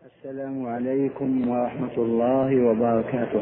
السلام عليكم ورحمة الله وبركاته.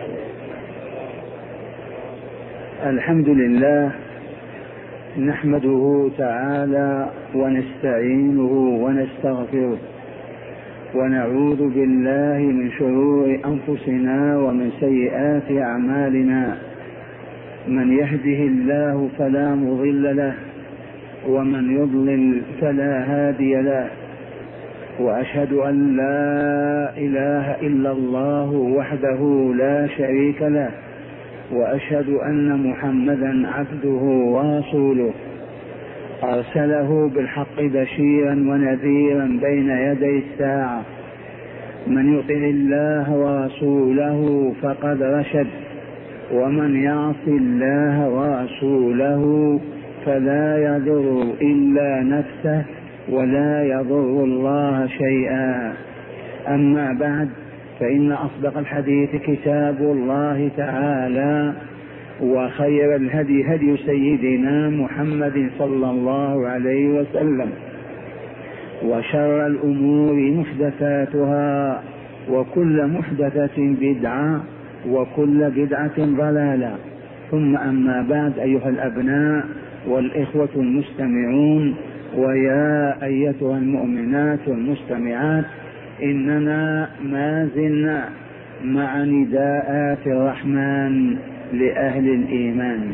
الحمد لله نحمده تعالى ونستعينه ونستغفره ونعوذ بالله من شرور أنفسنا ومن سيئات أعمالنا. من يهده الله فلا مضل له ومن يضلل فلا هادي له، وأشهد أن لا إله إلا الله وحده لا شريك له، وأشهد أن محمدا عبده ورسوله أرسله بالحق بشيرا ونذيرا بين يدي الساعة. من يطع الله ورسوله فقد رشد، ومن يعص الله ورسوله فلا يضر إلا نفسه ولا يضر الله شيئا. أما بعد، فإن أصدق الحديث كتاب الله تعالى، وخير الهدي هدي سيدنا محمد صلى الله عليه وسلم، وشر الأمور محدثاتها، وكل محدثة بدعة، وكل بدعة ضلالة. ثم أما بعد، أيها الأبناء والإخوة المستمعون، ويا أيتها المؤمنات والمستمعات، إننا ما زلنا مع نداءات الرحمن لأهل الإيمان،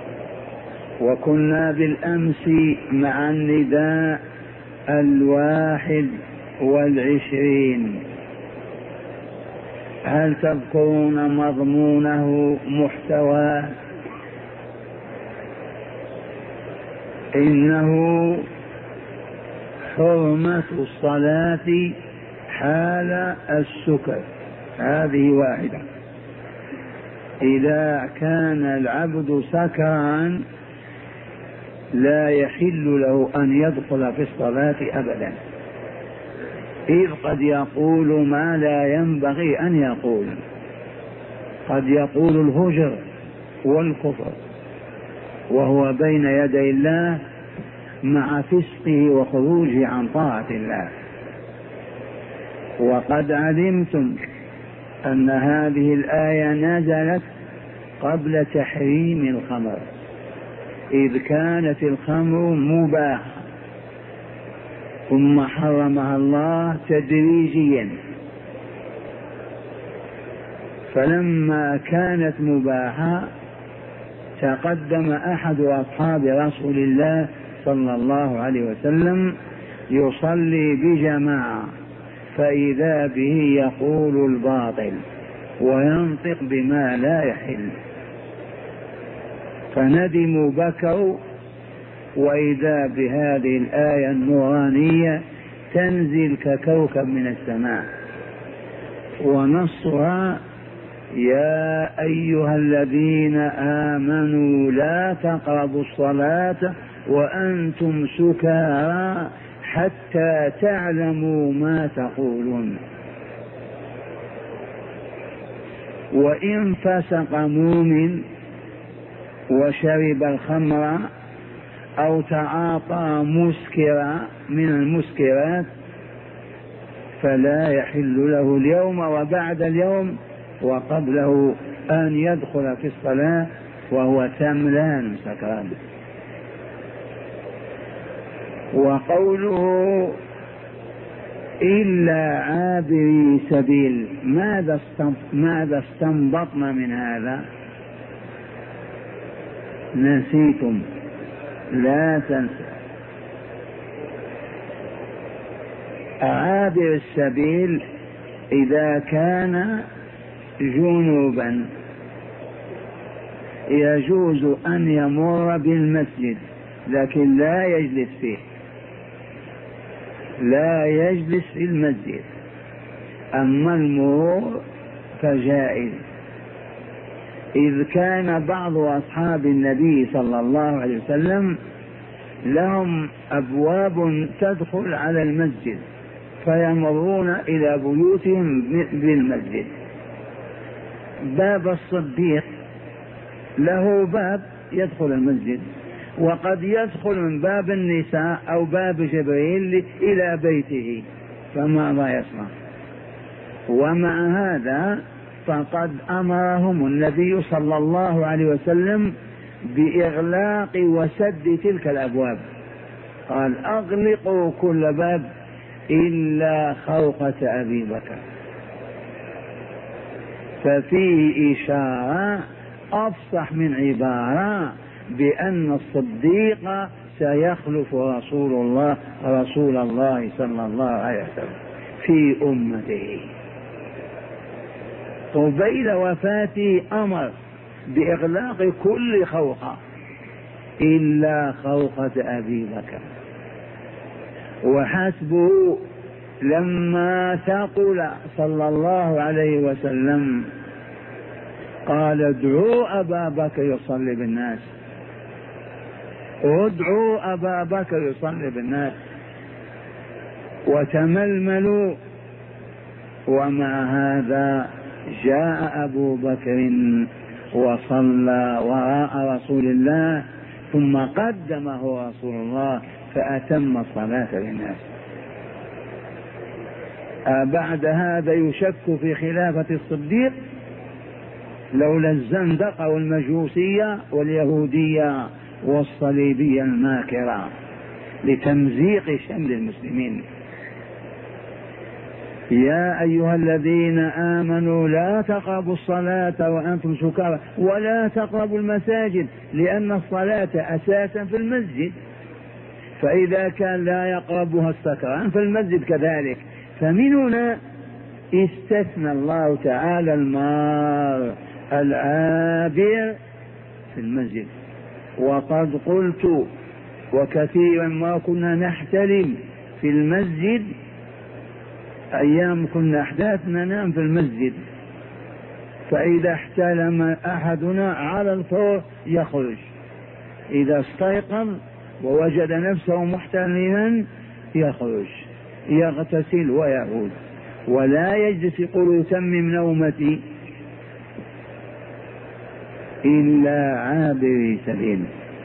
وكنا بالأمس مع النداء 21. هل تذكرون مضمونه محتواه؟ إنه حرمة الصلاة حال السكر. هذه واحدة. إذا كان العبد سكران لا يحل له أن يدخل في الصلاة أبدا، إذ قد يقول ما لا ينبغي أن يقول. قد يقول الهجر والكفر وهو بين يدي الله مع فسقه وخروجه عن طاعة الله. وقد علمتم أن هذه الآية نزلت قبل تحريم الخمر، إذ كانت الخمر مباحة ثم حرمها الله تدريجيا. فلما كانت مباحة تقدم أحد أصحاب رسول الله صلى الله عليه وسلم يصلي بجماعة، فإذا به يقول الباطل وينطق بما لا يحل، فندموا بكوا، وإذا بهذه الآية النورانية تنزل ككوكب من السماء، ونصها: يا أيها الذين آمنوا لا تقربوا الصلاة وأنتم سكارى حتى تعلموا ما تقولون. وإن فسق مؤمن وشرب الخمر أو تعاطى مسكرا من المسكرات فلا يحل له اليوم وبعد اليوم وقبله أن يدخل في الصلاة وهو تملان سكران. وقوله إلا عابري سبيل، ماذا استنبطنا من هذا؟ نسيتم؟ لا تنسى. عابر السبيل إذا كان جنوبا يجوز أن يمر بالمسجد لكن لا يجلس فيه، لا يجلس في المسجد. أما المرور فجائز، إذ كان بعض أصحاب النبي صلى الله عليه وسلم لهم أبواب تدخل على المسجد فيمرون إلى بيوتهم بالمسجد. باب الصديق له باب يدخل المسجد، وقد يدخل من باب النساء أو باب جبريل إلى بيته، فماذا يصنع؟ ومع هذا فقد أمرهم النبي صلى الله عليه وسلم بإغلاق وسد تلك الأبواب، قال أغلقوا كل باب إلا خوخة أبي بكر. ففيه إشارة أفصح من عبارة بأن الصديق سيخلف رسول الله صلى الله عليه وسلم في أمته. قبيل وفاته أمر بإغلاق كل خوخة إلا خوخة أبي بكر، وحسبه لما ثقل صلى الله عليه وسلم قال ادعوا أبا بكر يصلي بالناس، ادعوا أبا بكر يصلي بالناس، وتململوا. ومع هذا جاء أبو بكر وصلى وراء رسول الله، ثم قدمه رسول الله فأتم الصلاة للناس. بعد هذا يشك في خلافة الصديق لولا الزندقة والمجوسية واليهودية والصليبية الماكرة لتمزيق شمل المسلمين. يا أيها الذين آمنوا لا تقربوا الصلاة وأنتم سكارى ولا تقربوا المساجد، لأن الصلاة أساسا في المسجد، فإذا كان لا يقربها السكران فالمسجد كذلك. فمن هنا استثنى الله تعالى المار العابر في المسجد. وقد قلت وكثيرا ما كنا نحتلم في المسجد، أيام كنا أحداثنا ننام في المسجد، فإذا احتلم أحدنا على الفور يخرج، إذا استيقظ ووجد نفسه محتلما يخرج يغتسل ويعود، ولا يجلس يقول يتمم نومتي إلا عابري سبيل.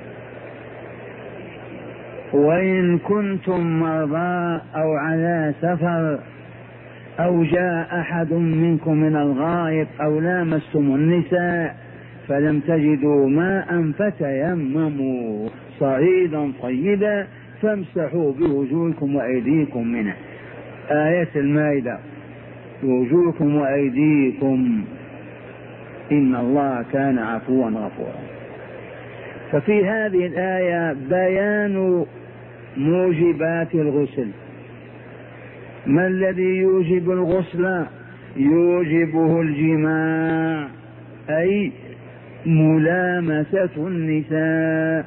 وإن كنتم مرضى أو على سفر أو جاء أحد منكم من الغائط أو لامستم النساء فلم تجدوا ماء فتيمموا صعيدا طيبا فامسحوا بوجوهكم وأيديكم منه. آية المائدة، وجوهكم وأيديكم إن الله كان عفوا غفورا. ففي هذه الآية بيان موجبات الغسل. ما الذي يوجب الغسل؟ يوجبه الجماع، أي ملامسة النساء.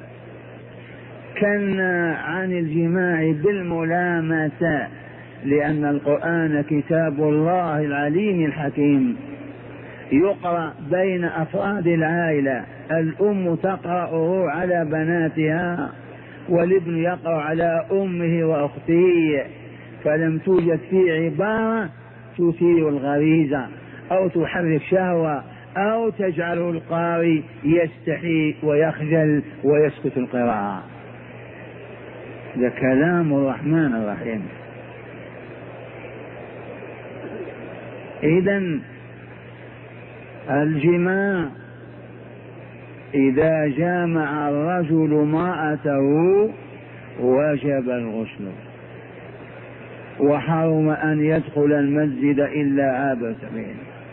كنا عن الجماع بالملامسة، لأن القرآن كتاب الله العليم الحكيم يقرأ بين أفراد العائلة، الأم تقرأه على بناتها والابن يقرأ على أمه وأخته، فلم توجد في عبارة تثير الغريزة أو تحرك شهوة أو تجعل القارئ يستحي ويخجل ويسكت القراءة. ده كلام الرحمن الرحيم. إذن الجماع إذا جامع الرجل امرأته وجب الغسل، وحرم أن يدخل المسجد إلا عابر سبيل.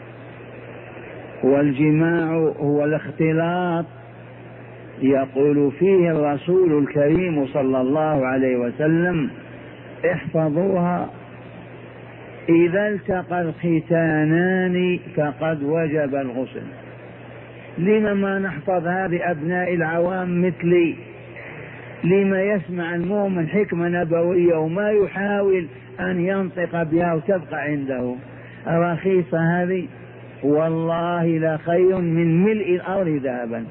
والجماع هو الاختلاط، يقول فيه الرسول الكريم صلى الله عليه وسلم: احفظوها، إذا التقى الختانان فقد وجب الغسل. لما ما نحفظ هذه أبناء العوام مثلي؟ لما يسمع المؤمن حكمة نبوية وما يحاول أن ينطق بها وتبقى عنده؟ رخيصة هذه، والله لا خير من ملء الأرض ذهبا.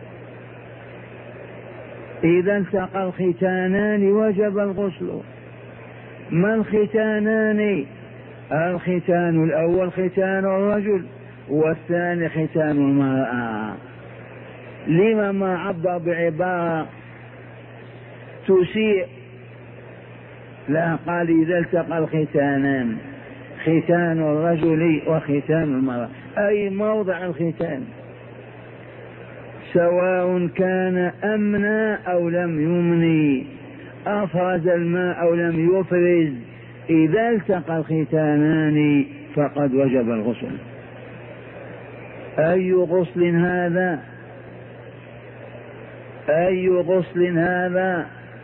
إذا التقى الختانان وجب الغسل. ما الختانان؟ الختان الأول ختان الرجل، والثاني ختان المرأة. لما ما عبر بعبارة تسيء؟ لا، قال إذا التقى الختانان. ختان الرجل وختان المرأة، أي موضع الختان، سواء كان أمنى أو لم يمني، أفرز الماء أو لم يفرز، إذا التقى الختانان فقد وجب الغسل. أي غسل هذا؟ أي غسل هذا؟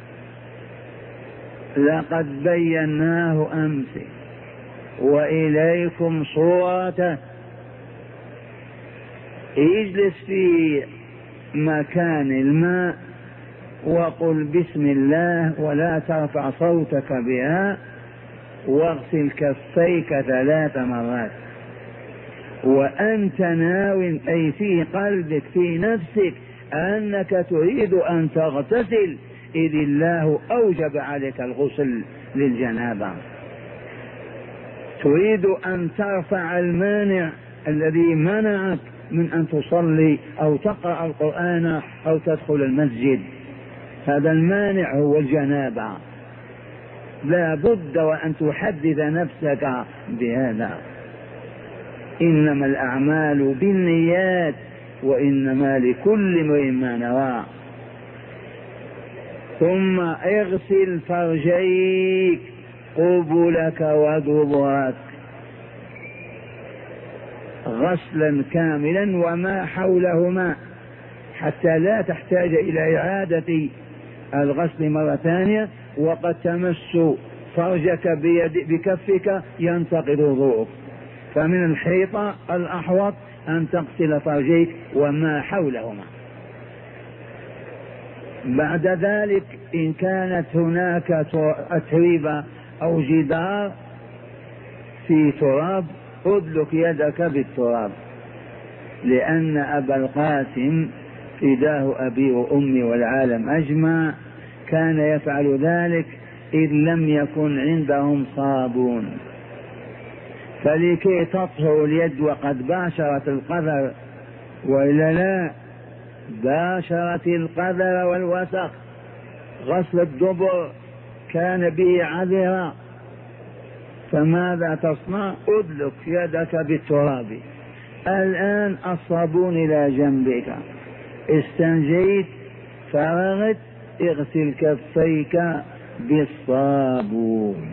لقد بيناه أمس وإليكم صورته. اجلس في مكان الماء وقل بسم الله ولا ترفع صوتك بها، واغسل كفيك 3 مرات، وأنت ناو أي في قلبك في نفسك أنك تريد أن تغتسل، إذ الله أوجب عليك الغسل للجنابة. تريد أن ترفع المانع الذي منعك من أن تصلي أو تقرأ القرآن أو تدخل المسجد، هذا المانع هو الجنابة. لا بد وأن تحدد نفسك بهذا. إنما الأعمال بالنيات وإنما لكل امرئ ما نوى. ثم اغسل فرجيك قبلك ودبرك غسلا كاملا وما حولهما، حتى لا تحتاج إلى إعادة الغسل مرة ثانية، وقد تمس فرجك بكفك ينتقض وضوءك. فمن الحيطة الأحوط أن تغسل فرجيك وما حولهما. بعد ذلك إن كانت هناك أتربة أو جدار في تراب أدلك يدك بالتراب، لأن أبا القاسم فداه أبي وأمي والعالم أجمع كان يفعل ذلك إذ لم يكن عندهم صابون، فلكي تطهر اليد وقد باشرت القذر، وإلا لا باشرت القذر والوسخ. غسل الدبر كان به عذرا، فماذا تصنع؟ أدلك يدك بالتراب. الآن الصابون إلى جنبك، استنجيت فرغت، اغسل كفيك بالصابون،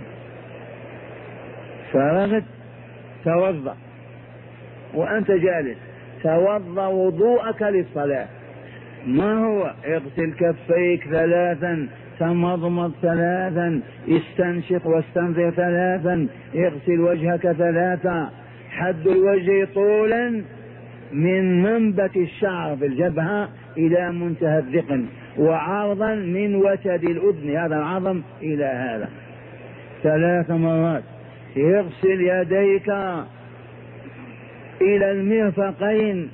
فرغت توضأ وأنت جالس، توضأ وضوءك للصلاة. ما هو؟ اغسل كفيك 3، تمضمض 3، استنشق واستنثر 3، اغسل وجهك 3. حد الوجه طولا من منبت الشعر في الجبهة إلى منتهى الذقن، وعرضا من وتد الأذن هذا العظم إلى هذا 3 مرات. اغسل يديك إلى المرفقين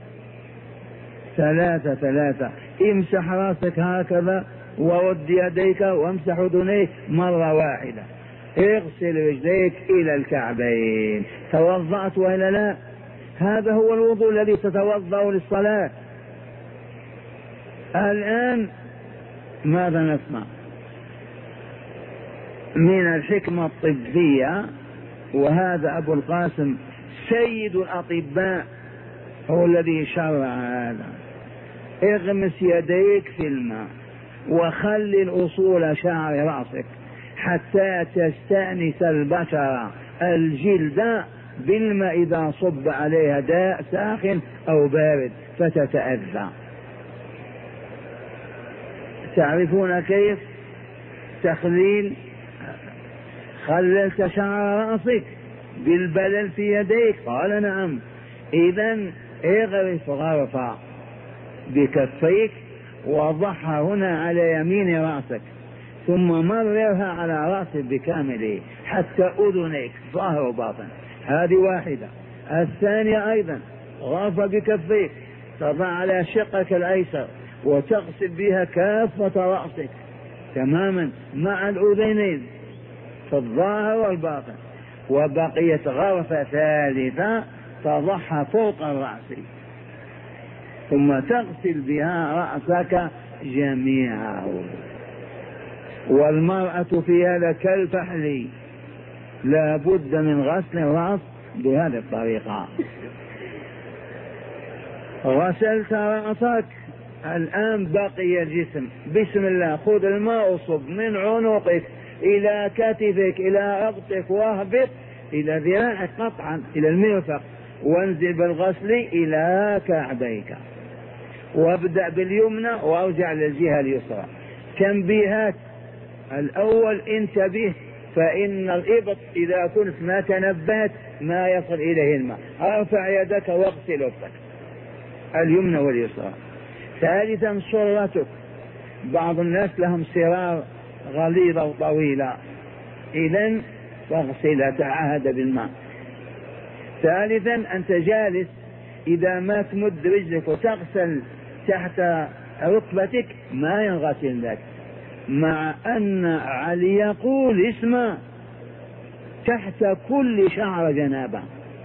3. امسح راسك هكذا ورد يديك وامسح اذنيك مرة واحدة. اغسل رجليك إلى الكعبين. توضأت وإلا لا؟ هذا هو الوضوء الذي تتوضأ للصلاة. الآن ماذا نسمع من الحكمة الطبية؟ وهذا أبو القاسم سيد الأطباء هو الذي شرع هذا. اغمس يديك في الماء وخلل أصول شعر رأسك حتى تستأنس البشرة الجلد بالماء إذا صب عليها داء ساخن أو بارد فتتأذى. تعرفون كيف تخليل؟ خللت شعر رأسك بالبلل في يديك؟ قال نعم. إذن اغرف غرفة بكفيك وضعها هنا على يمين رأسك، ثم مررها على رأسك بكامله حتى أذنيك ظاهر وباطن. هذه واحدة. الثانية أيضا غرفة بكفيك تضع على شقك الأيسر وتغسل بها كافة رأسك تماما مع الأذنين في الظاهر والباطن. وبقيت غرفة ثالثة تضعها فوق الرأس، ثم تغسل بها رأسك جميعا. والمرأة في هذا كالفحل لا بد من غسل الرأس بهذه الطريقة. غسلت رأسك، الآن بقي الجسم. بسم الله، خذ الماء وصب من عنقك إلى كتفك إلى رقبتك واهبط إلى ذراعك قطعا إلى المرفق، وانزل بالغسل إلى كعبيك، وابدأ باليمنى وارجع للجهة اليسرى. تنبيهات: الأول انتبه، فإن الإبط إذا كنت ما تنبهت ما يصل إليه الماء. ارفع يدك واغسل رأسك اليمنى واليسرى. ثالثا سرتك، بعض الناس لهم سرار غليظة وطويلة، إذن فاغسلها، تعهد بالماء. ثالثا أنت جالس، إذا ما تمد رجلك وتغسل تحت ركبتك ما ينغسل لك، مع أن علي يقول: اسمع، تحت كل شعر جنابة،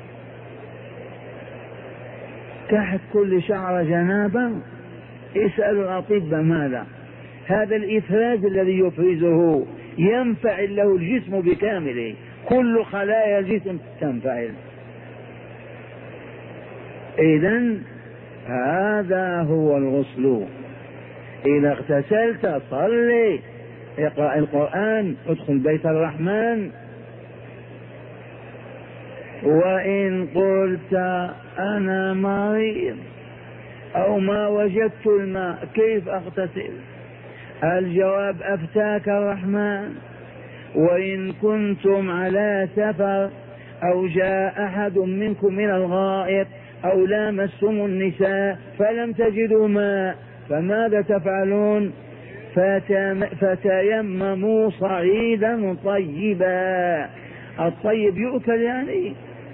تحت كل شعر جنابة. اسأل الأطباء ماذا هذا الإفراز الذي يفرزه؟ ينفعل له الجسم بكامله، كل خلايا الجسم تنفعل. إذن هذا هو الغسل. إذا اغتسلت صلي، اقرأ القرآن، ادخل بيت الرحمن. وإن قلت أنا مريض أو ما وجدت الماء كيف أغتسل؟ الجواب: أفتاك الرحمن. وإن كنتم على سفر أو جاء أحد منكم من الغائط أو لامستم النساء فلم تجدوا ماء فماذا تفعلون؟ فتيمموا صعيدا طيبا. الطيب يؤكل، يعني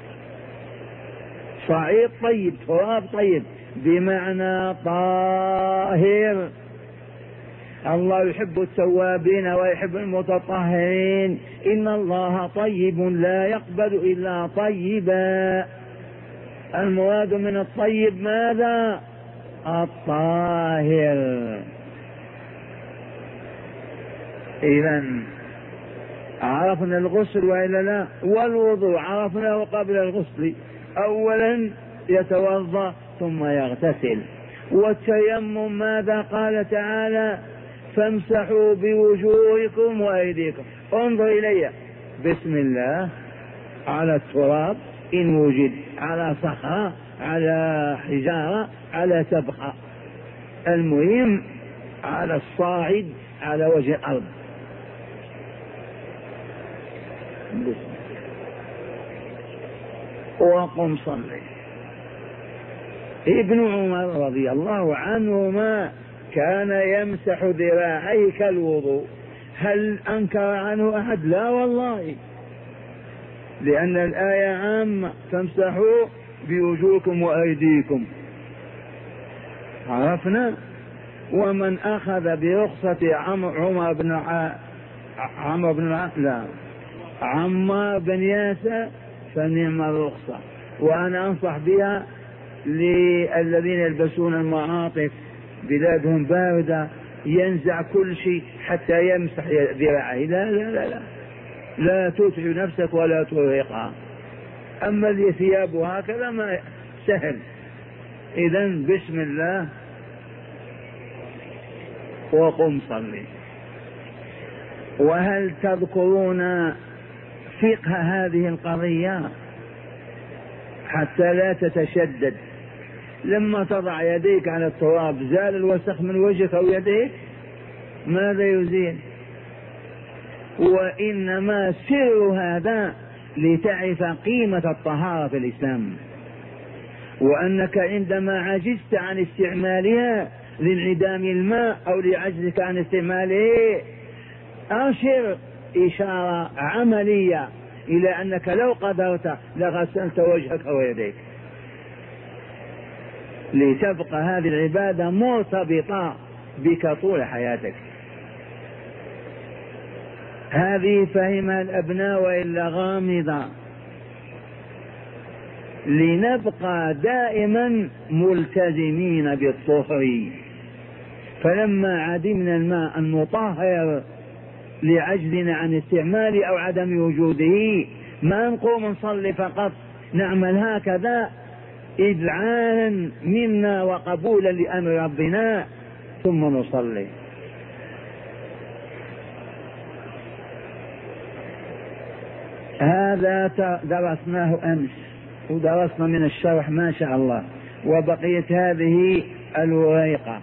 صعيد طيب، تراب طيب، بمعنى طاهر. الله يحب التوابين ويحب المتطهرين. إن الله طيب لا يقبل إلا طيبا. المراد من الطيب ماذا؟ الطاهر. إذن عرفنا الغسل وإلا لا؟ والوضوء عرفناه قبل الغسل، أولا يتوضأ ثم يغتسل. والتيمم ماذا قال تعالى؟ فامسحوا بوجوهكم وأيديكم. انظر إلي، بسم الله على التراب إن وجد، على صخرة، على حجارة، على تبخة، المهم على الصاعد على وجه الأرض. وقم صلي. ابن عمر رضي الله عنهما كان يمسح ذراعيه كالوضوء. هل أنكر عنه أحد؟ لا والله، لأن الآية عامة: فامسحوا بوجوهكم وأيديكم. عرفنا. ومن أخذ برخصة عمار بن ياسر فنعم الرخصة. وأنا أنصح بها للذين يلبسون المعاطف، بلادهم باردة، ينزع كل شيء حتى يمسح ذراعيه. لا لا لا لا، لا تتعب نفسك ولا ترهقها. أما اللي ثيابه هكذا ما سهل. إذن بسم الله وقم صلي. وهل تذكرون فقه هذه القضية حتى لا تتشدد؟ لما تضع يديك على التراب زال الوسخ من وجهك أو يديك؟ ماذا يزيل؟ وإنما سر هذا لتعرف قيمة الطهارة في الإسلام، وأنك عندما عجزت عن استعمالها لانعدام الماء أو لعجزك عن استعماله، أشر إشارة عملية إلى أنك لو قدرت لغسلت وجهك ويديك، لتبقى هذه العبادة مرتبطة بك طول حياتك. هذه فهمها الأبناء وإلا غامضة. لنبقى دائما ملتزمين بالطهر. فلما عدمنا الماء المطهر لعجزنا عن استعمال أو عدم وجوده. ما نقوم نصلي فقط، نعمل هكذا إذعانا منا وقبولا لأمر ربنا ثم نصلي. هذا درسناه أمس ودرسنا من الشرح ما شاء الله، وبقية هذه الوريقة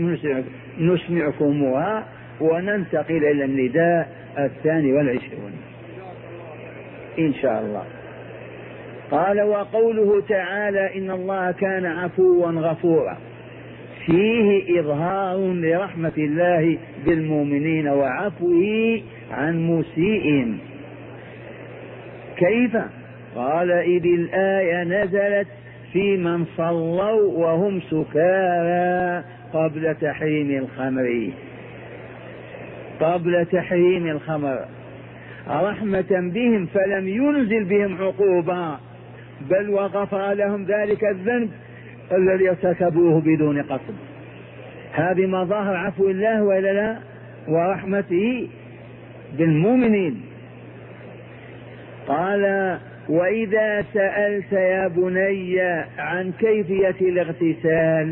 نسمعكمها وننتقل إلى النداء 22 إن شاء الله. قال: وقوله تعالى: إن الله كان عفوا غفورا، فيه إظهار لرحمة الله بالمؤمنين وعفوه عن مسيئهم. كيف؟ قال: إذ الآية نزلت في من صلوا وهم سكارى قبل تحريم الخمر رحمة بهم، فلم ينزل بهم عقوبة، بل وغفر لهم ذلك الذنب الذي ارتكبوه بدون قصد. هذه مظاهر عفو الله وإلا لا؟ ورحمته بالمؤمنين. قال: وإذا سألت يا بني عن كيفية الاغتسال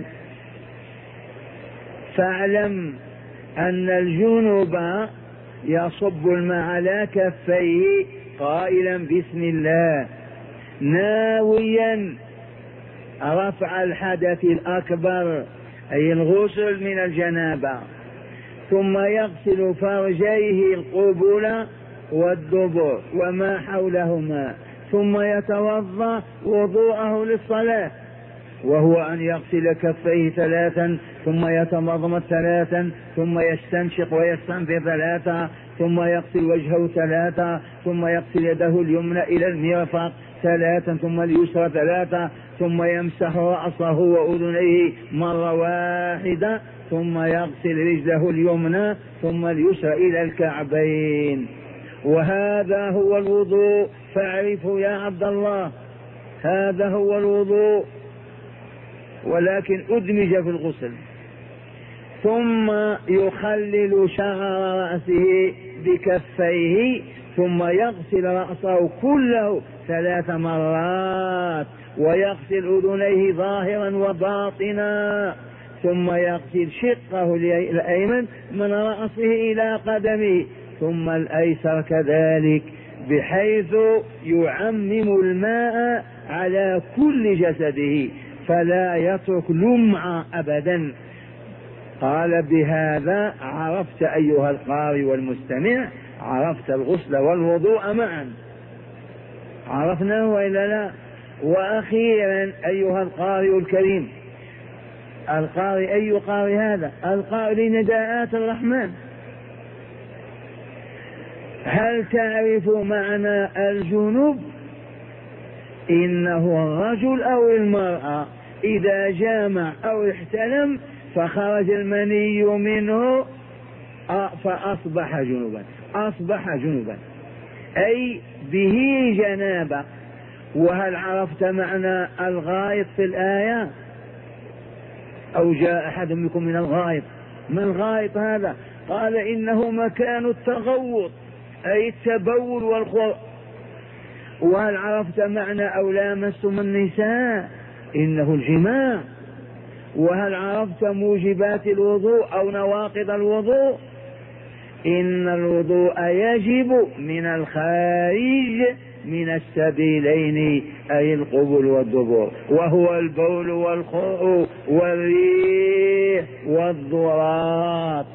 فاعلم أن الجنوب يصب الماء على كفيه قائلا بسم الله، ناويا رفع الحدث الأكبر أي الغسل من الجنابة، ثم يغسل فرجيه القبل والدبر وما حولهما، ثم يتوضأ وضوءه للصلاة، وهو أن يغسل كفيه 3 ثم يتمضمض 3 ثم يستنشق ويستنفر 3 ثم يغسل وجهه 3 ثم يغسل يده اليمنى إلى المرفق 3 ثم اليسرى 3 ثم يمسح رأسه وأذنيه مرة واحدة ثم يغسل رجله اليمنى ثم اليسرى إلى الكعبين. وهذا هو الوضوء، فاعرفه يا عبد الله، هذا هو الوضوء، ولكن أدمج في الغسل. ثم يخلل شعر رأسه بكفيه ثم يغسل رأسه كله 3 مرات، ويغسل أذنيه ظاهرا وباطنا، ثم يغسل شقه الأيمن من رأسه إلى قدمه، ثم الأيسر كذلك، بحيث يعمم الماء على كل جسده فلا يترك لمعة أبدا. قال: بهذا عرفت أيها القارئ والمستمع، عرفت الغسل والوضوء معا، عرفناه وإلا لا؟ وأخيرا أيها القارئ الكريم، القارئ أي قارئ هذا؟ القارئ لنداءات الرحمن. هل تعرف معنى الجنوب؟ إنه الرجل أو المرأة إذا جامع أو احتلم فخرج المني منه فأصبح جنوبا، أصبح جنوبا أي به جنابة. وهل عرفت معنى الغائط في الآية؟ أو جاء أحد منكم من الغائط؟ ما الغائط هذا؟ قال: إنه مكان التغوط أي التبول والخروج. وهل عرفت معنى أو لامستم النساء؟ إنه الجماع. وهل عرفت موجبات الوضوء أو نواقض الوضوء؟ إن الوضوء يجب من الخارج من السبيلين أي القبل والدبر، وهو البول والخروج والريح والضراط.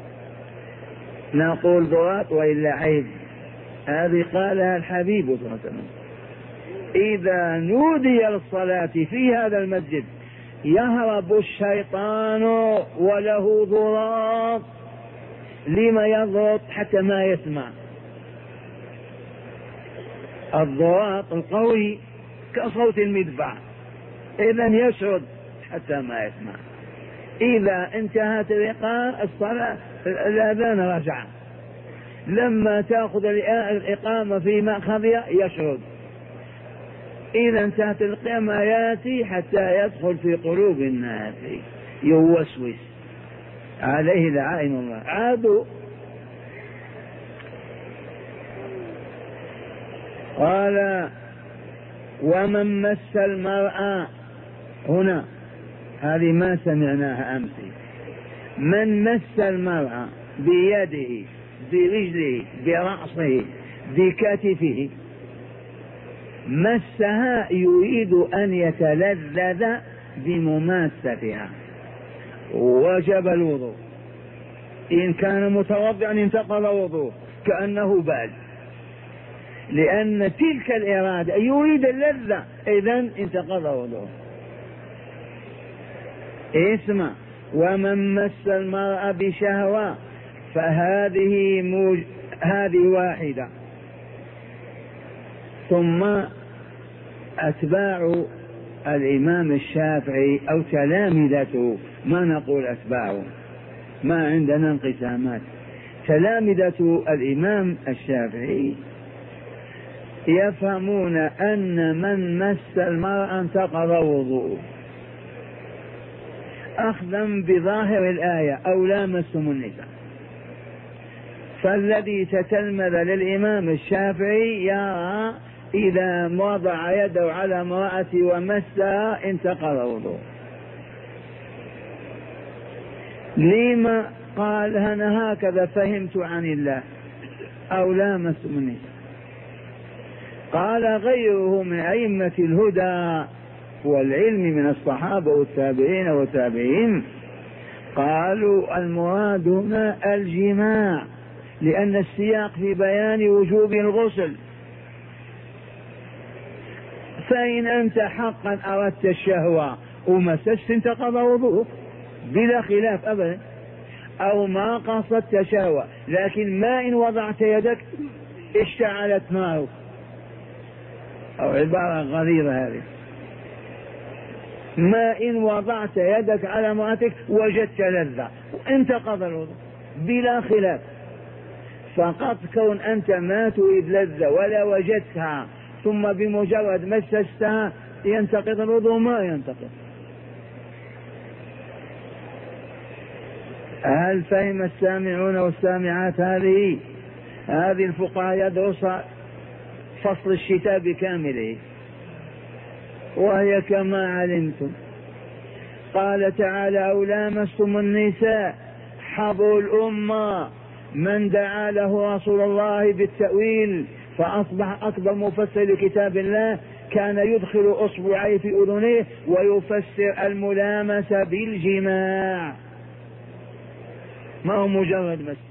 نقول ضراط وإلا عيب، هذه قالها الحبيب صلى الله عليه وسلم: إذا نودي للصلاة في هذا المسجد يهرب الشيطان وله ضراط. لما يضرط؟ حتى ما يسمع. الضراط القوي كصوت المدفع، إذا يشرد حتى ما يسمع. إذا انتهت الصلاة الأذان رجع، لما تأخذ الإقامة في مأخذها يشرد، إذا انتهت القيامة يأتي حتى يدخل في قلوب الناس يوسوس عليه لعائن الله. عادوا قال ومن مس المرأة، هنا هذه ما سمعناها أمس، من مس المرأة بيده برجله برأسه بكتفه مسها يريد أن يتلذذ بمماستها وجب الوضوء. إن كان متوضئا انتقض وضوء كأنه بال، لأن تلك الإرادة يريد اللذة، إذن انتقض وضوء. اسمع، ومن مس المرأة بشهوة فهذه هذه واحدة. ثم أتباع الإمام الشافعي أو تلامذته، ما نقول أتباعه، ما عندنا انقسامات، تلامذة الإمام الشافعي يفهمون أن من مس المرأة انتقض وضوءه، أخذا بظاهر الآية أو لامستم النساء. فالذي تتلمذ للإمام الشافعي يرى إذا وضع يده على امرأة ومسها انتقض وضوءه. لما قال أنا هكذا فهمت عن الله أو لامستم النساء؟ قال غيره من أئمة الهدى والعلم من الصحابة والتابعين والتابعين قالوا المراد هنا الجماع، لأن السياق في بيان وجوب الغسل. فإن أنت حقا أردت الشهوة ومسست انتقض وضوءك بلا خلاف أبدا، أو ما قصدت شهوة، لكن ما إن وضعت يدك اشتعلت نارك، أو عبارة غليظة هذه، ما إن وضعت يدك على امرأتك وجدت لذة انتقض الوضوء بلا خلاف. فقط كون أنت ما تريد لذة ولا وجدتها ثم بمجرد مسستها ينتقض الوضوء؟ ما ينتقض. هل فهم السامعون والسامعات هذه الفقهاء يدرس فصل الشتاء بكامله، وهي كما علمتم قال تعالى أو لامستم النساء حبر الأمة من دعا له رسول الله بالتأويل فأصبح أكبر مفسر لكتاب الله كان يدخل أصبعيه في أذنيه ويفسر الملامسة بالجماع، ما هو مجرد مس.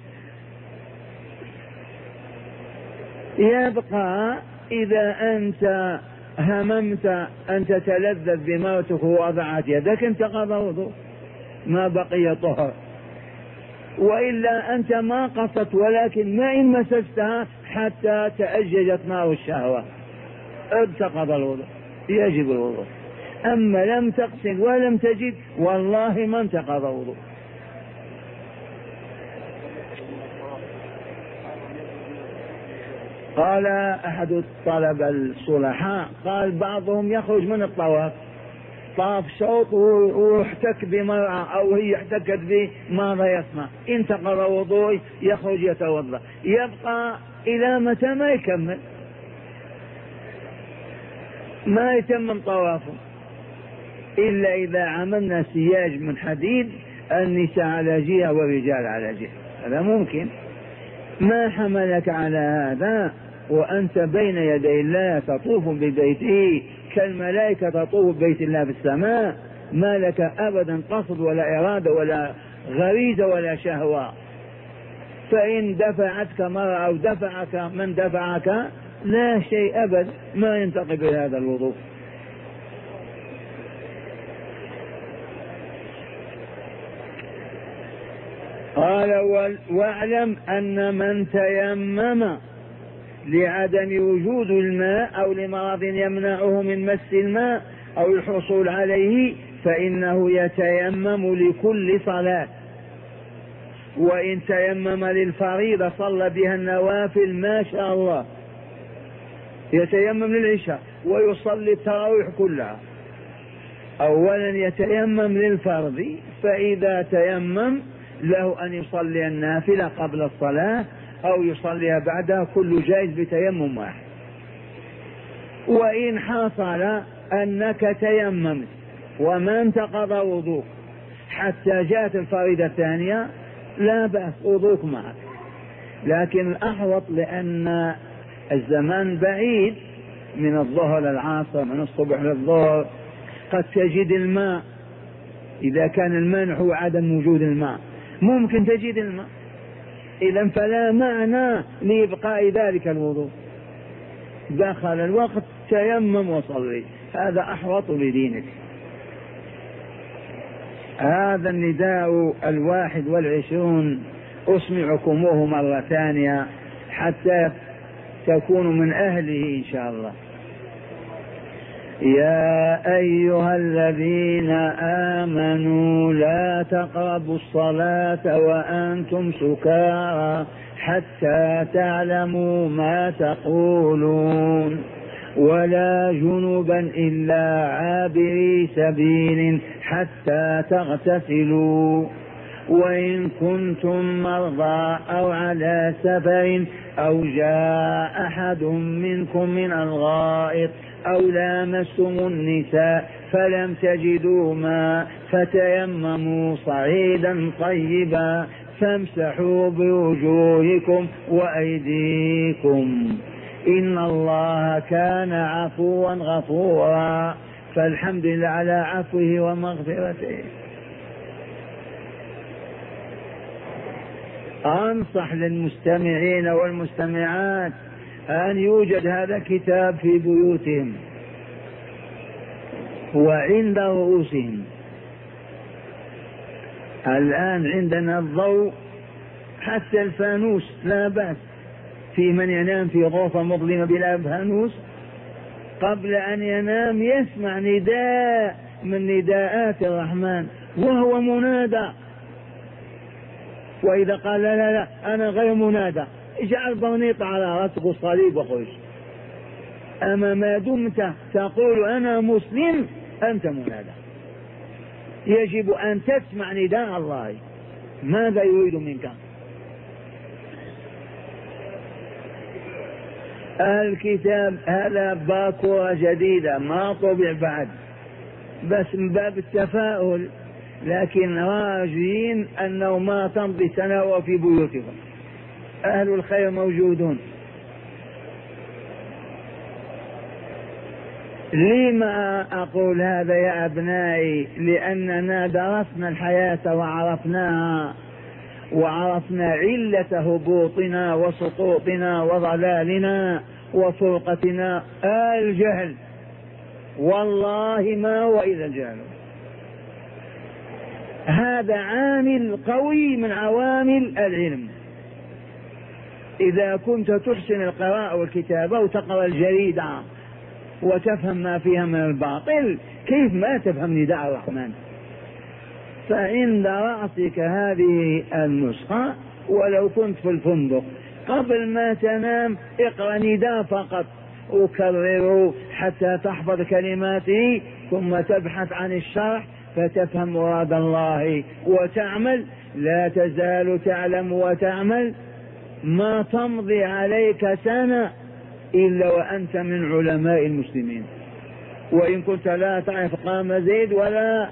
يبقى إذا أنت هممت أن تتلذذ بمرأتك ووضعت يدك انتقض وضوء، ما بقي طهر. وإلا أنت ما قصدت، ولكن ما إن مسستها حتى تأججت نار الشهوة انتقض الوضوء، يجب الوضوء. أما لم تقصد ولم تجد والله ما انتقض الوضوء. قال أحد الطلبة الصلحاء قال بعضهم يخرج من الطواف طاف شوط واحتك بمرأة أو هي احتكت به، ماذا يصنع؟ انتقض وضوء، يخرج يتوضأ، يبقى إلى متى ما يكمل، ما يتمم طوافه إلا إذا عملنا سياج من حديد النساء على جهة والرجال على جهة، هذا ممكن. ما حملك على هذا وأنت بين يدي الله تطوف ببيته كالملائكة تطوف ببيت الله في السماء؟ ما لك أبدا قصد ولا إرادة ولا غريزة ولا شهوة. فإن دفعتك مرة أو دفعك من دفعك لا شيء أبد، ما ينتقب هذا الوضوء. قال واعلم أن من تيمم لعدم وجود الماء أو لمرض يمنعه من مس الماء أو الحصول عليه فإنه يتيمم لكل صلاة، وإن تيمم للفريضة صلى بها النوافل ما شاء الله، يتيمم للعشاء ويصلي التراويح كلها. أولا يتيمم للفرض، فإذا تيمم له أن يصلي النافلة قبل الصلاة أو يصليها بعدها، كل جائز بتيمم واحد. وإن حصل أنك تيممت وما انتقض وضوء حتى جاءت الفريضة الثانية لا بأس، وضوءك معك. لكن الأحوط لأن الزمان بعيد، من الظهر للعصر، من الصبح للظهر، قد تجد الماء. إذا كان المانع هو عدم وجود الماء ممكن تجد الماء، إذا فلا معنى لإبقاء ذلك الوضوء. دخل الوقت تيمم وصلي، هذا أحوط لدينك. هذا النداء 21 أسمعكموه مرة ثانية حتى تكونوا من أهله إن شاء الله. يا أيها الذين آمنوا لا تقربوا الصلاة وأنتم سكارى حتى تعلموا ما تقولون ولا جنبا إلا عابري سبيل حتى تغتسلوا وإن كنتم مرضى أو على سفر أو جاء أحد منكم من الغائط أو لامستم النساء فلم تجدوا ماء فتيمموا صعيدا طيبا فامسحوا بوجوهكم وأيديكم إن الله كان عفوا غفورا. فالحمد لله على عفوه ومغفرته. أنصح للمستمعين والمستمعات أن يوجد هذا الكتاب في بيوتهم وعند رؤوسهم. الآن عندنا الضوء حتى الفانوس لا بأس، في من ينام في غرفة مظلمة بلا فانوس قبل أن ينام يسمع نداء من نداءات الرحمن وهو منادى، وإذا قال لا لا أنا غير منادى اجعل برنيط على رأسك الصليب وخرج. أما ما دمت تقول أنا مسلم أنت منادى، يجب أن تسمع نداء الله ماذا يريد منك. الكتاب هذا باكورة جديدة ما طبع بعد، بس من باب التفاؤل، لكن راجين أنه ما تمضي سنة وفي بيوتكم أهل الخير موجودون. لما أقول هذا يا أبنائي؟ لأننا درسنا الحياة وعرفناها، وعرفنا علة هبوطنا وسقوطنا وضلالنا وفرقتنا الجهل، والله ما هو إلا الجهل. هذا عامل قوي من عوامل العلم. إذا كنت تحسن القراءة والكتابة وتقرأ الجريدة وتفهم ما فيها من الباطل، كيف ما تفهم نداء الرحمن؟ فعند رأسك هذه النسخة، ولو كنت في الفندق قبل ما تنام اقرأ نداء فقط وكرره حتى تحفظ كلماته، ثم تبحث عن الشرح فتفهم مراد الله وتعمل. لا تزال تعلم وتعمل، ما تمضي عليك سنة إلا وأنت من علماء المسلمين، وإن كنت لا تعرف قام زيد ولا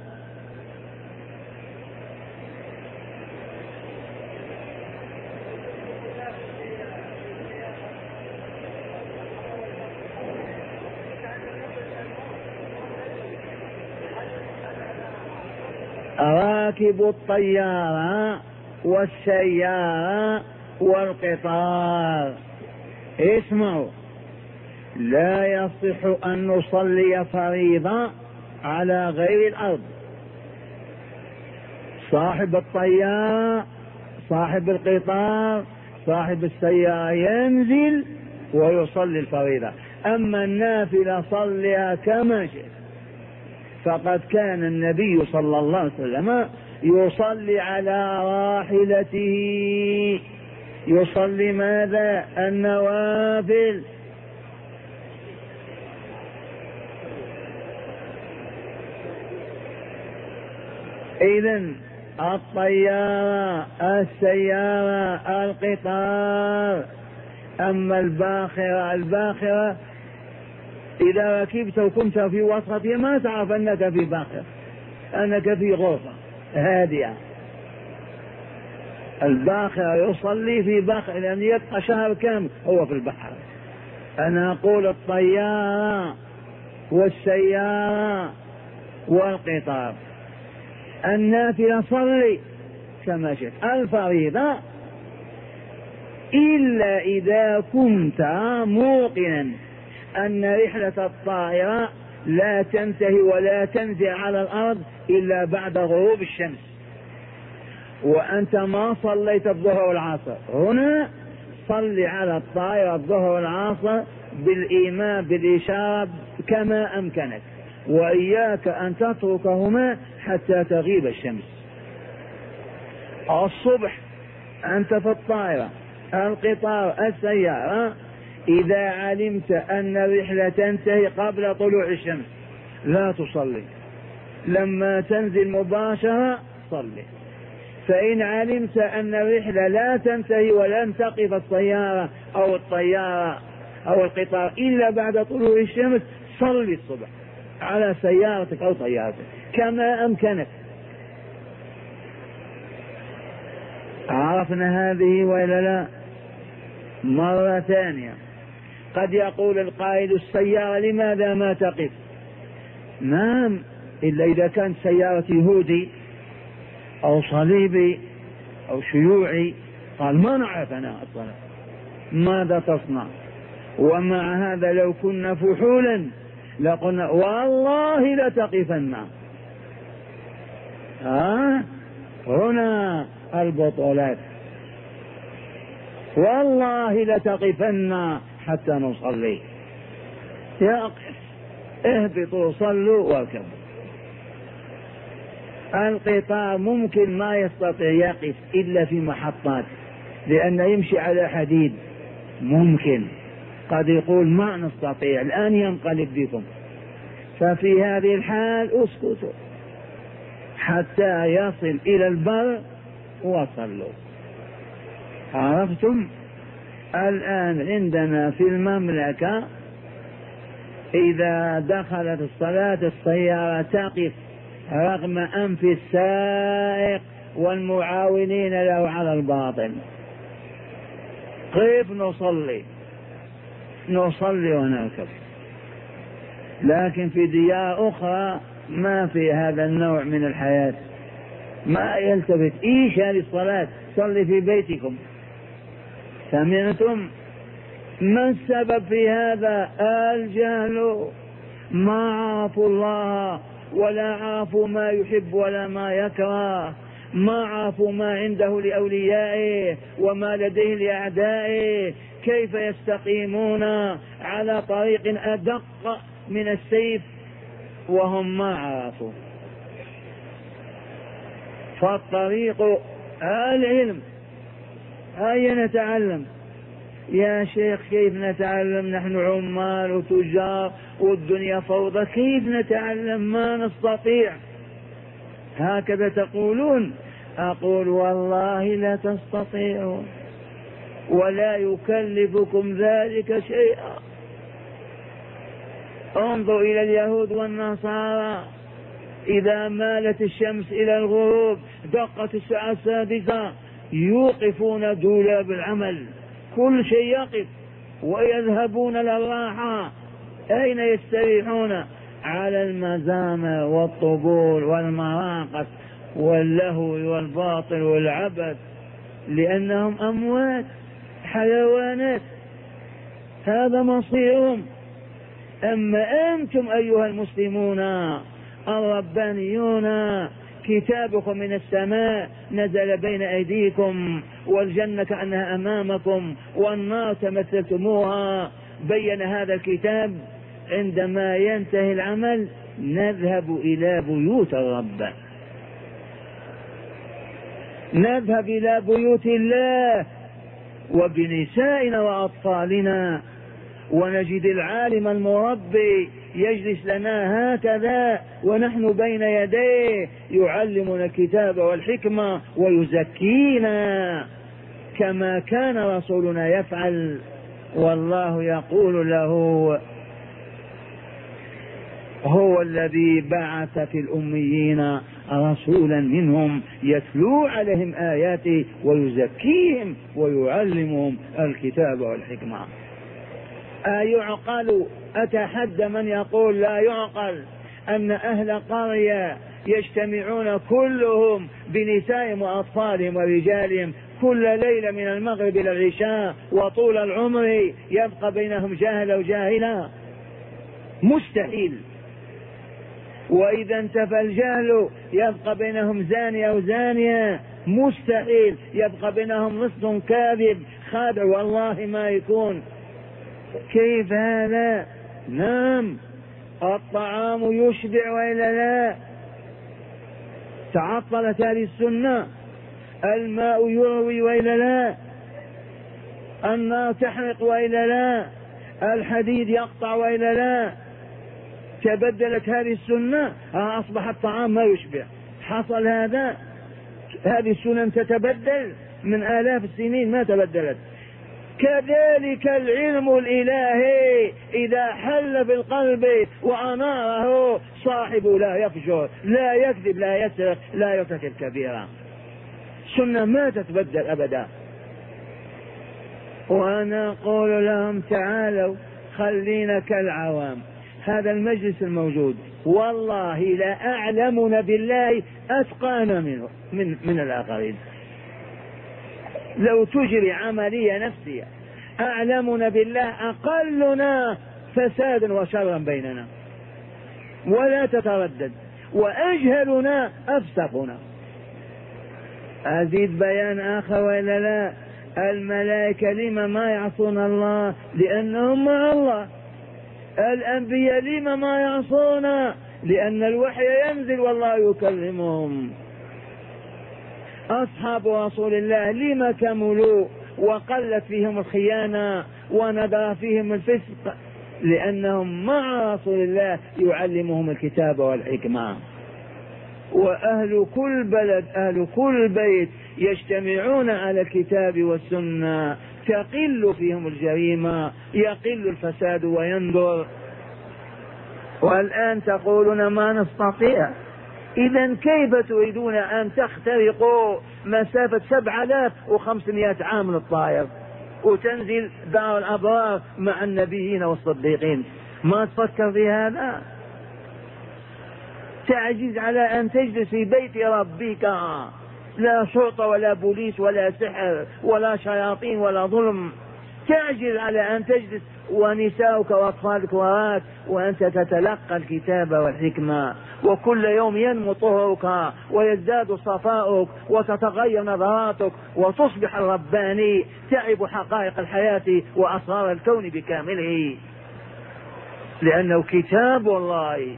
راكب الطيارة والسيارة والقطار. اسمعوا، لا يصح أن نصلي فريضة على غير الأرض. صاحب الطيارة، صاحب القطار، صاحب السيارة ينزل ويصلي الفريضة، أما النافلة صليها كما شئت. فقد كان النبي صلى الله عليه وسلم يصلي على راحلته، يصلي ماذا؟ النوافل. إذن الطيارة، السيارة، القطار. أما الباخرة إذا ركبت وكنت في وسطها ما تعرف أنك في بحر، أنك في غرفة هادئة. الباخر يصلي في بحر لأن يبقى شهر كامل هو في البحر. أنا أقول الطيارة والسيارة والقطار، النافلة صلي كما شئت، الفريضة إلا إذا كنت موقنا أن رحلة الطائرة لا تنتهي ولا تنزل على الأرض إلا بعد غروب الشمس، وأنت ما صليت الظهر والعصر، هنا صل على الطائرة الظهر والعصر بالإيمان بالإشارة كما أمكنك، وإياك أن تتركهما حتى تغيب الشمس. الصبح أنت في الطائرة، القطار، السيارة، إذا علمت أن الرحلة تنتهي قبل طلوع الشمس لا تصلي، لما تنزل مباشرة صلي. فإن علمت أن الرحلة لا تنتهي ولن تقف السيارة أو الطيارة أو القطار إلا بعد طلوع الشمس صلي الصبح على سيارتك أو طيارتك كما أمكنك. عرفنا هذه وإلا لا؟ مرة ثانية، قد يقول القائد السيارة لماذا ما تقف؟ نعم، إلا إذا كانت سيارة يهودي أو صليبي أو شيوعي قال ما نعرف أنا الصلاة، ماذا تصنع؟ ومع هذا لو كنا فحولا لقلنا والله لتقفن. هنا البطولات، والله لتقفن حتى نصلي. يقف، اهبطوا صلوا واركبوا. القطار ممكن ما يستطيع يقف إلا في محطات لأنه يمشي على حديد، ممكن قد يقول ما نستطيع الآن ينقلب بكم، ففي هذه الحال اسكتوا حتى يصل إلى البر وصلوا. عرفتم؟ الآن عندنا في المملكة إذا دخلت الصلاة السيارة تقف رغم أنف السائق والمعاونين له على الباطل. كيف نصلي ونركب. لكن في ديار أخرى ما في هذا النوع من الحياة، ما يلتفت إيش هذه الصلاة، صلي في بيتكم. سمعتم؟ ما السبب في هذا؟ الجهل، ما عرفوا الله ولا عرفوا ما يحب ولا ما يكره، ما عرفوا ما عنده لأوليائه وما لديه لأعدائه، كيف يستقيمون على طريق أدق من السيف وهم ما عرفوا. فالطريق العلم. هيا نتعلم يا شيخ. كيف نتعلم؟ نحن عمال وتجار والدنيا فوضى، كيف نتعلم؟ ما نستطيع. هكذا تقولون؟ أقول والله لا تستطيعون ولا يكلفكم ذلك شيئا. انظر إلى اليهود والنصارى، إذا مالت الشمس إلى الغروب دقت الساعة السادسة يوقفون دولاب العمل، كل شيء يقف ويذهبون للراحة. أين يستريحون؟ على المزامع والطبول والمراقص واللهو والباطل والعبث، لأنهم أموات حيوانات، هذا مصيرهم. أما أنتم أيها المسلمون الربانيون كتابكم من السماء نزل بين أيديكم، والجنة كأنها أمامكم والنار تمثلتموها. بين هذا الكتاب عندما ينتهي العمل نذهب إلى بيوت الرب، نذهب إلى بيوت الله وبنسائنا وأطفالنا، ونجد العالم المربي يجلس لنا هكذا ونحن بين يديه يعلمنا الكتاب والحكمة ويزكينا كما كان رسولنا يفعل. والله يقول له هو الذي بعث في الأميين رسولا منهم يتلو عليهم آياته ويزكيهم ويعلمهم الكتاب والحكمة. أيعقل؟ أتحدى من يقول لا يعقل أن أهل قرية يجتمعون كلهم بنسائهم وأطفالهم ورجالهم كل ليلة من المغرب إلى العشاء وطول العمر يبقى بينهم جاهل أو جاهلا؟ مستحيل. وإذا انتفى الجهل يبقى بينهم زاني أو زانية؟ مستحيل. يبقى بينهم لص كاذب خادع والله ما يكون. كيف هذا؟ نعم، الطعام يشبع وإلا لا؟ تعطلت هذه السنة. الماء يروي وإلا لا؟ النار تحرق وإلا لا؟ الحديد يقطع وإلا لا؟ تبدلت هذه السنة، أصبح الطعام ما يشبع. حصل هذا؟ هذه السنن تتبدل من آلاف السنين ما تبدلت. كذلك العلم الإلهي إذا حل في القلب وأناره صاحبه لا يفجر لا يكذب لا يسرق لا يرتكب كبيرا. سنة ما تتبدل أبدا. وأنا أقول لهم تعالوا خلينا كالعوام. هذا المجلس الموجود والله لا أعلمنا بالله أتقانا منه من الآخرين. لو تجري عملية نفسية أعلمنا بالله أقلنا فسادا وشرا بيننا ولا تتردد، وأجهلنا أفسقنا. أزيد بيان آخر ولا لا؟ الملائكة لما ما يعصون الله؟ لأنهم مع الله. الأنبياء لما ما يعصون؟ لأن الوحي ينزل والله يكلمهم. أصحاب رسول الله لما كملوا وقلت فيهم الخيانة وندر فيهم الفسق؟ لأنهم مع رسول الله يعلمهم الكتاب والحكمة. وأهل كل بلد أهل كل بيت يجتمعون على الكتاب والسنة تقل فيهم الجريمة يقل الفساد ويندر. والآن تقولون ما نستطيع. إذا كيف تريدون أن تخترقوا مسافة 7500 عام للطائر وتنزل دار الأبرار مع النبيين والصديقين؟ ما تفكر في هذا؟ تعجز على أن تجلس في بيت ربك، لا شرطة ولا بوليس ولا سحر ولا شياطين ولا ظلم. تعجز على أن تجلس ونساؤك وأطفالك وراك وأنت تتلقى الكتاب والحكمة، وكل يوم ينمو طهرك ويزداد صفاؤك وتتغير نظراتك وتصبح الرباني تعب حقائق الحياة وأسرار الكون بكامله، لأنه كتاب الله.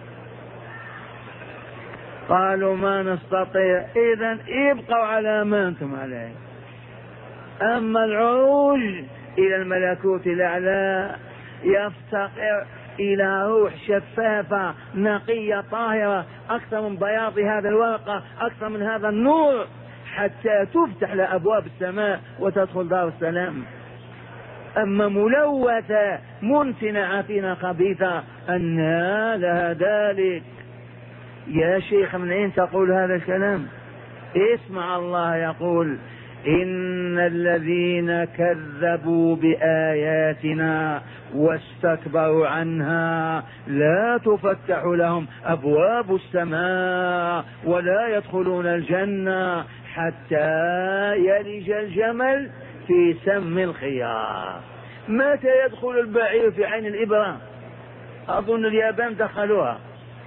قالوا ما نستطيع. إذن ابقوا على ما أنتم عليه. أما العروج إلى الملكوت الأعلى يفتقر إلى روح شفافة نقية طاهرة أكثر من بياض هذا الورقة أكثر من هذا النور حتى تفتح لأبواب السماء وتدخل دار السلام. أما ملوثة منتنة عفينة خبيثة أنها لها ذلك. يا شيخ من أين تقول هذا الكلام؟ اسمع الله يقول إن الذين كذبوا بآياتنا واستكبروا عنها لا تفتح لهم أبواب السماء ولا يدخلون الجنة حتى يلج الجمل في سم الخياط. متى يدخل البعير في عين الإبرة؟ أظن اليابان دخلوها.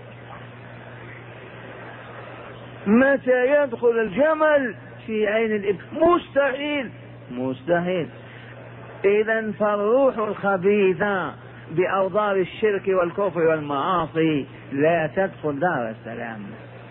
متى يدخل الجمل في عين الإبرة؟ مستحيل مستحيل. إذن فالروح الخبيثة بأوضار الشرك والكفر والمعاصي لا تدخل دار السلام.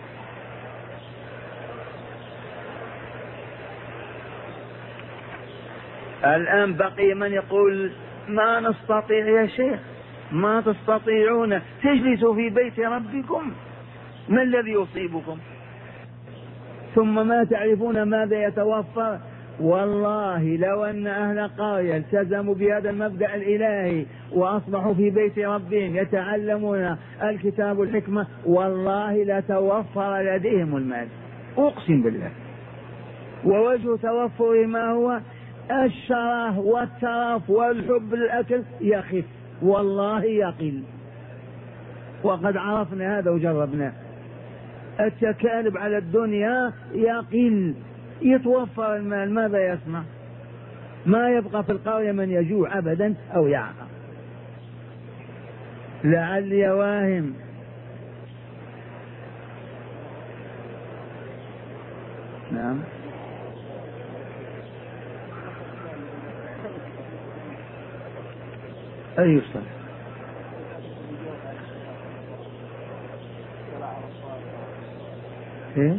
الآن بقي من يقول ما نستطيع. يا شيخ ما تستطيعون تجلسوا في بيت ربكم؟ ما الذي يصيبكم؟ ثم ما تعرفون ماذا يتوفر؟ والله لو أن أهل قرية التزموا بهذا المبدأ الإلهي وأصبحوا في بيت ربهم يتعلمون الكتاب والحكمة، والله لتوفر لديهم المال، أقسم بالله. ووجه توفره ما هو؟ الشره والترف والحب للأكل يخف، والله يقل، وقد عرفنا هذا وجربناه. التكالب على الدنيا يقل، يتوفر المال، ماذا يصنع؟ ما يبقى في القرية من يجوع أبدا أو يعقى. لعلي واهم. نعم. أي صح. إيه؟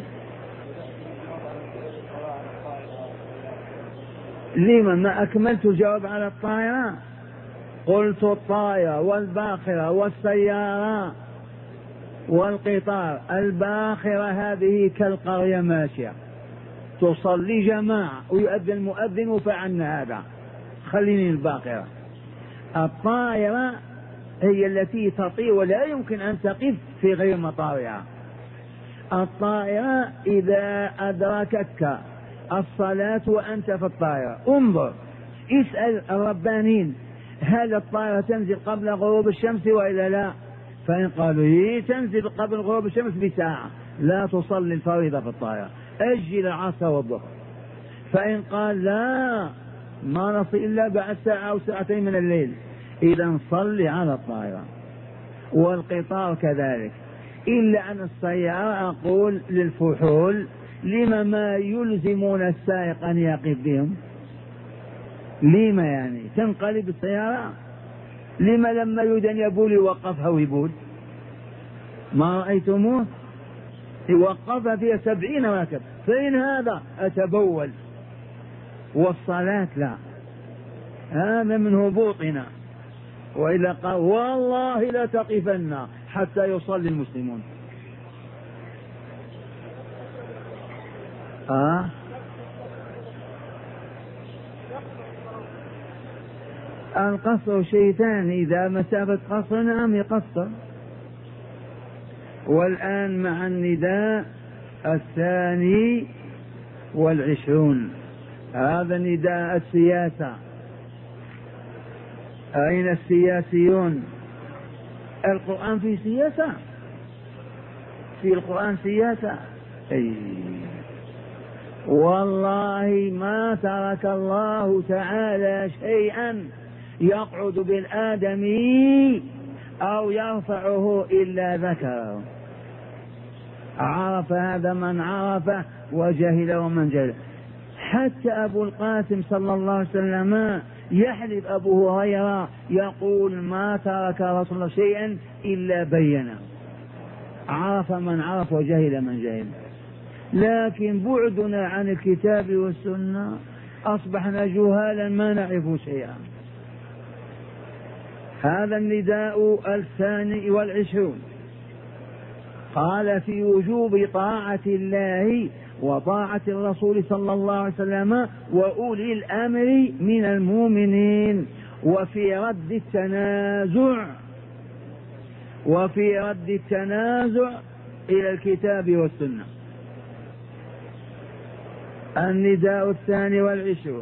لما ما أكملت الجواب على الطائرة؟ قلت الطائرة والباخرة والسيارة والقطار. الباخرة هذه كالقرية ماشية تصلي جماعة ويؤذن المؤذن وفعلنا هذا، خليني الباخرة. الطائرة هي التي تطير ولا يمكن أن تقف في غير مطارها. الطائرة إذا أدركتك الصلاة وأنت في الطائرة، انظر اسأل الربانين هل الطائرة تنزل قبل غروب الشمس وإلا لا؟ فإن قالوا هي تنزل قبل غروب الشمس بساعة، لا تصلي الفريضة في الطائرة، أجل العصر والظهر. فإن قال لا ما نصل إلا بعد ساعة أو ساعتين من الليل، إذا صلي على الطائرة. والقطار كذلك. إلا أن السيارة أقول للفحول لما ما يلزمون السائق أن يقف بهم؟ لما يعني تنقلب السيارة؟ لما لما يريد أن يبول يوقفها ويبول؟ ما رأيتموه؟ يوقفها فيها 70 راكب، فين هذا؟ أتبول. والصلاة لا، هذا من هبوطنا. وإلا قال والله لا تقفن حتى يصلي المسلمون. القصر شيطان، إذا مسافة قصر نعم يقصر. والآن مع النداء 22، هذا نداء السياسة. أين السياسيون؟ القرآن في سياسة، في القرآن سياسة. والله ما ترك الله تعالى شيئا يقعد بالآدمي أو يرفعه إلا ذكره. عرف هذا من عرفه وجهل ومن جهل. حتى أبو القاسم صلى الله عليه وسلم يحلف أبو هريرة يقول ما ترك رسول الله شيئا إلا بينه. عرف من عرف وجهل من جهل. لكن بعدنا عن الكتاب والسنة أصبحنا جهالا ما نعرف شيئا. هذا النداء 22 قال في وجوب طاعة الله وطاعة الرسول صلى الله عليه وسلم وأولي الأمر من المؤمنين، وفي رد التنازع إلى الكتاب والسنة. النداء 22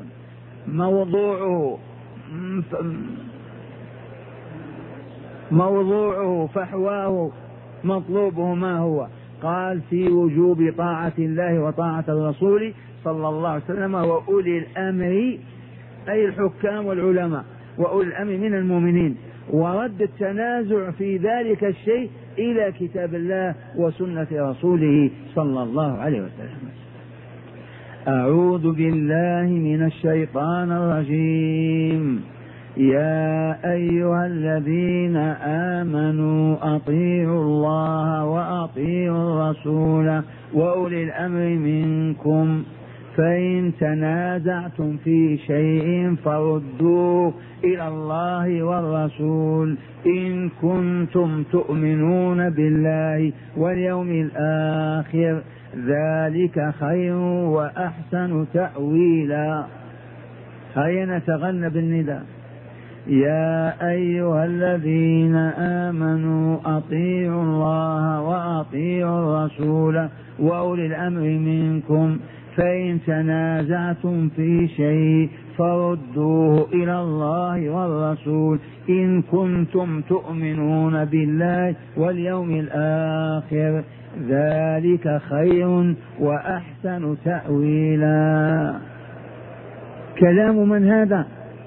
موضوعه فحواه مطلوبه ما هو؟ قال في وجوب طاعة الله وطاعة الرسول صلى الله عليه وسلم وأولي الأمر أي الحكام والعلماء وأولي الأمر من المؤمنين، ورد التنازع في ذلك الشيء إلى كتاب الله وسنة رسوله صلى الله عليه وسلم. أعوذ بالله من الشيطان الرجيم. يا أيها الذين آمنوا أطيعوا الله وأطيعوا الرسول وأولي الأمر منكم، فإن تنازعتم في شيء فردوه إلى الله والرسول إن كنتم تؤمنون بالله واليوم الآخر ذلك خير وأحسن تأويلا. هيا نتغنى بالنداء: يا أيها الذين آمنوا أطيعوا الله وأطيعوا الرسول وأولي الأمر منكم فإن تنازعتم في شيء فردوه إلى الله والرسول إن كنتم تؤمنون بالله واليوم الآخر ذلك خير وأحسن تأويلا. كلام من هذا؟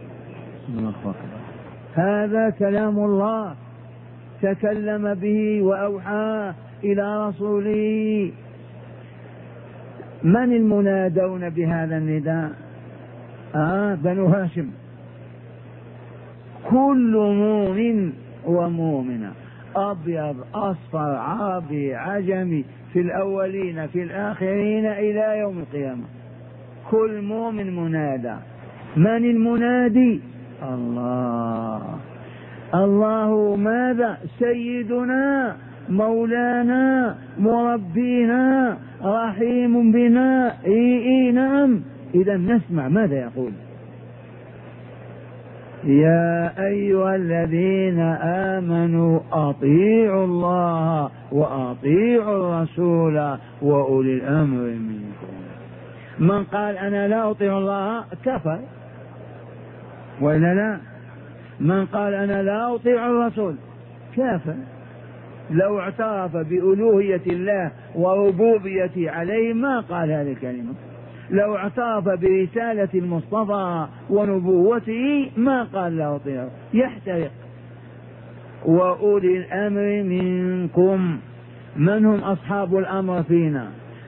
هذا كلام الله تكلم به وأوحى إلى رسوله. من المنادون بهذا النداء؟ بنو هاشم. كل مؤمن ومؤمنة، أبيض أصفر عربي عجمي، في الأولين في الآخرين إلى يوم القيامة، كل مؤمن منادى. من المنادي؟ الله. الله ماذا؟ سيدنا مولانا مربينا رحيم بنا. نعم. إذا نسمع ماذا يقول: يا أيها الذين آمنوا أطيعوا الله وأطيعوا الرسول وأولي الأمر منكم. من قال أنا لا أطيع الله كفر، وإلا لا؟ من قال أنا لا أطيع الرسول كافر. لو اعترف بألوهية الله وربوبيته عليه ما قال هذه الكلمة. لو اعترف برسالة المصطفى ونبوته ما قال لا أطيع، يحترق. وأولي الأمر منكم، من هم أصحاب الأمر فينا؟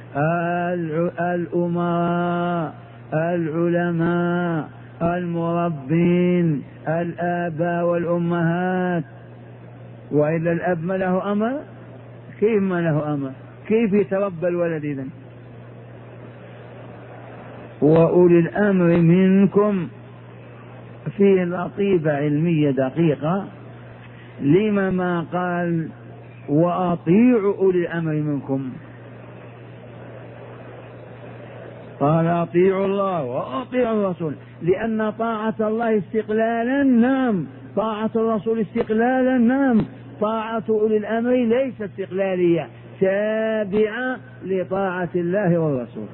الأمراء، العلماء، المربين، الآباء والأمهات. وإلا الأب ما له أمر؟ كيف ما له أمر؟ كيف يتربى الولد إذن؟ وأولي الأمر منكم فيه لطيفة علمية دقيقة. لما ما قال وأطيعوا أولي الأمر منكم؟ قال أطيعوا الله وأطيعوا الرسول، لأن طاعة الله استقلالا نعم، طاعة الرسول استقلالا نعم، طاعة أولي الأمر ليست استقلالية، تابعة لطاعة الله والرسول.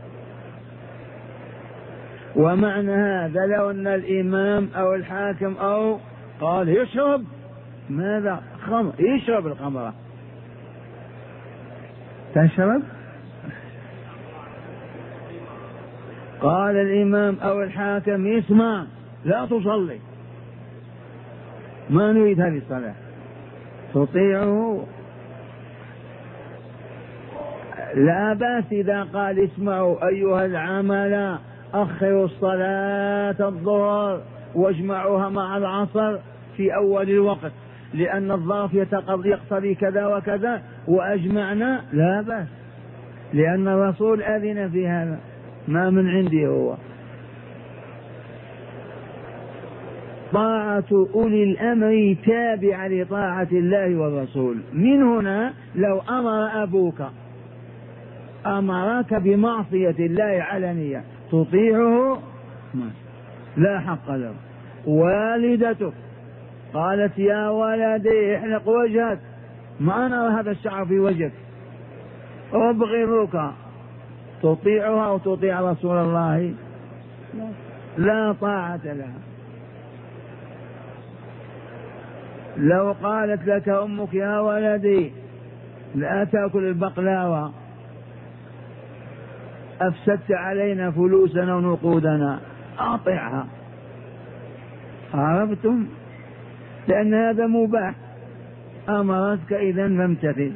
ومعنى هذا لو أن الإمام أو الحاكم أو قال يشرب ماذا؟ خمر، يشرب الخمرة، تشرب. قال الإمام أو الحاكم يسمع لا تصلي، ما نريد هذه الصلاة، تطيعه لا بأس. إذا قال اسمعوا أيها العمل أخروا الصلاة الظهر واجمعوها مع العصر في أول الوقت لأن الظرف يقتضي كذا وكذا، وأجمعنا لا بأس، لأن الرسول أذن في هذا، ما من عندي هو. طاعة أولي الأمر تابعة لطاعة الله والرسول. من هنا لو أمر أبوك أمرك بمعصية الله علنية تطيعه لا حق له. والدتك قالت يا ولدي احلق وجهك، ما نرى هذا الشعر في وجهك، أبغضك، تطيعها أو تطيع رسول الله؟ لا طاعة لها. لو قالت لك أمك يا ولدي لا تأكل البقلاوة أفسدت علينا فلوسنا ونقودنا، أطيعها. عرفتم؟ لأن هذا مباح، أمرتك إذن فامتثل.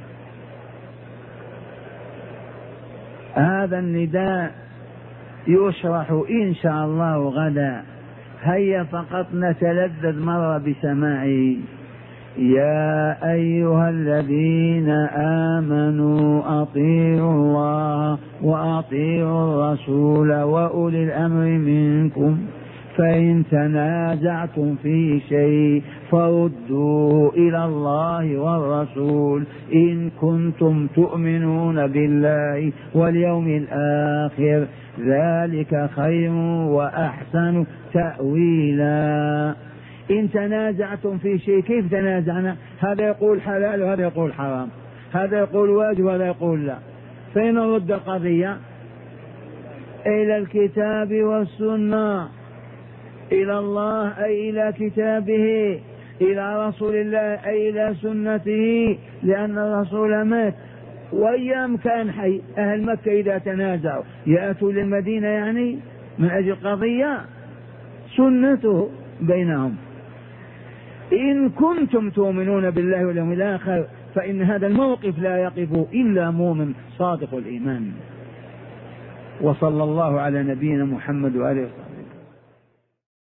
هذا النداء يشرح إن شاء الله غدا، هيا فقط نتلذذ مرة بسماعه. يا أيها الذين آمنوا أطيعوا الله وأطيعوا الرسول وأولي الأمر منكم فإن تنازعتم في شيء فردوه إلى الله والرسول إن كنتم تؤمنون بالله واليوم الآخر ذلك خير وأحسن تأويلا. إن تنازعتم في شيء، كيف تنازعنا؟ هذا يقول حلال وهذا يقول حرام، هذا يقول واجب وهذا يقول لا، فإن نرد القضية إلى الكتاب والسنة، إلى الله أي إلى كتابه، إلى رسول الله أي إلى سنته، لأن الرسول مات وأيام كان حي. أهل مكة إذا تنازعوا يأتوا للمدينة يعني من أجل قضية سنته بينهم. إن كنتم تؤمنون بالله واليوم الآخر فإن هذا الموقف لا يقف إلا مؤمن صادق الإيمان. وصلى الله على نبينا محمد وآله وسلم.